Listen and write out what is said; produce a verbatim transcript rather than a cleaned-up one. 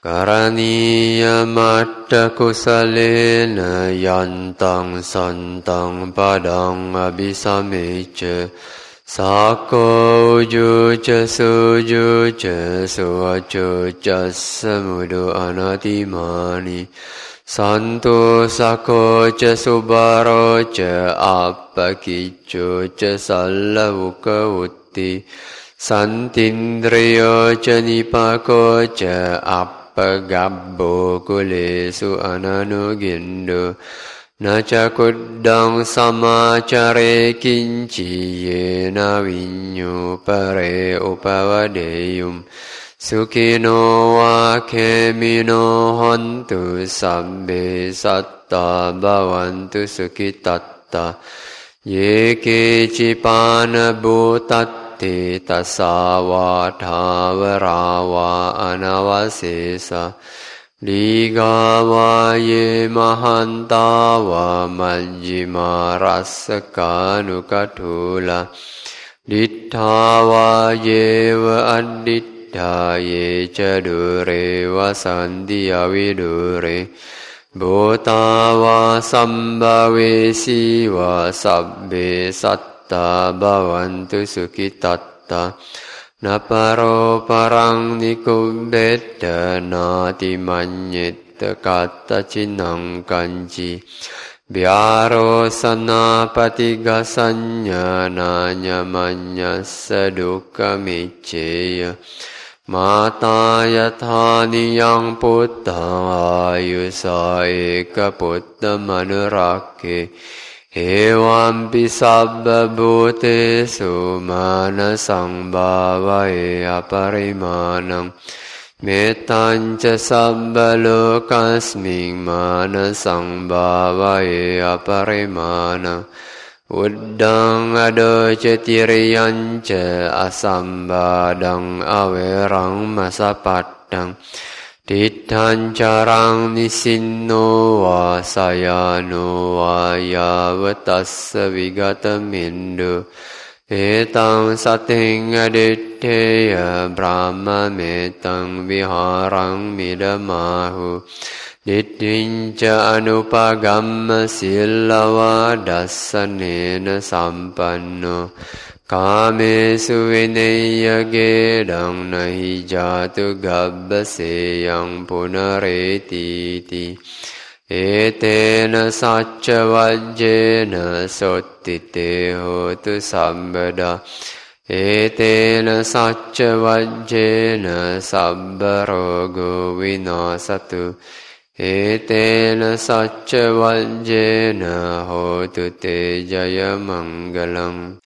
Karaniya matta kusalena yantang santang padang abhisamecha sako uju ca suju ca suaco ca samudo anatimani santo sako ca subaro ca appakicco ca sallavuka utti santindriyo ca nipako ca appagabbo kulesu ananugindo naca kuddang samacare kinci yena vinyu pare upawadeyum sukino wa kemino hontu sabbe satta bhavantu sukitatta yeke cipana bhutatti tasava dhawarawa anavasesa Ligava ye mahantava majjima rasakanukatula Dittava yeva additta ye cadure vasandiya vidure Bhutava sambhavesi va sabbe satta bhavantu sukitatta Naparo parang nikubbetta nati manyetta katta cinang kanci Biaro sanapati gasanya nanya manyassa dukkha micceya Mata yathani yang putta ayusa eka putta manurakke Ewampi sabba bhutesu manasang bhavaye aparimanam Metanca sabba lokasming manasang bhavaye aparimanam Uddang adoca tiriyanca asambadang awerang masapattang Titthan carang nisinno va sayano va yavatassa vigatamindo Etang sating aditteya brahma metang viharang midamahu Dittinca anupagamma sillava dassanena sampanno Kamesu vinaya gedang nahi jatu gabbaseyang punaretiti Etena sacca vajjena sottite hotu sabbada Etena sacca vajjena sabbarogo vinasatu Etena sacca vajjena hotu te jaya mangalam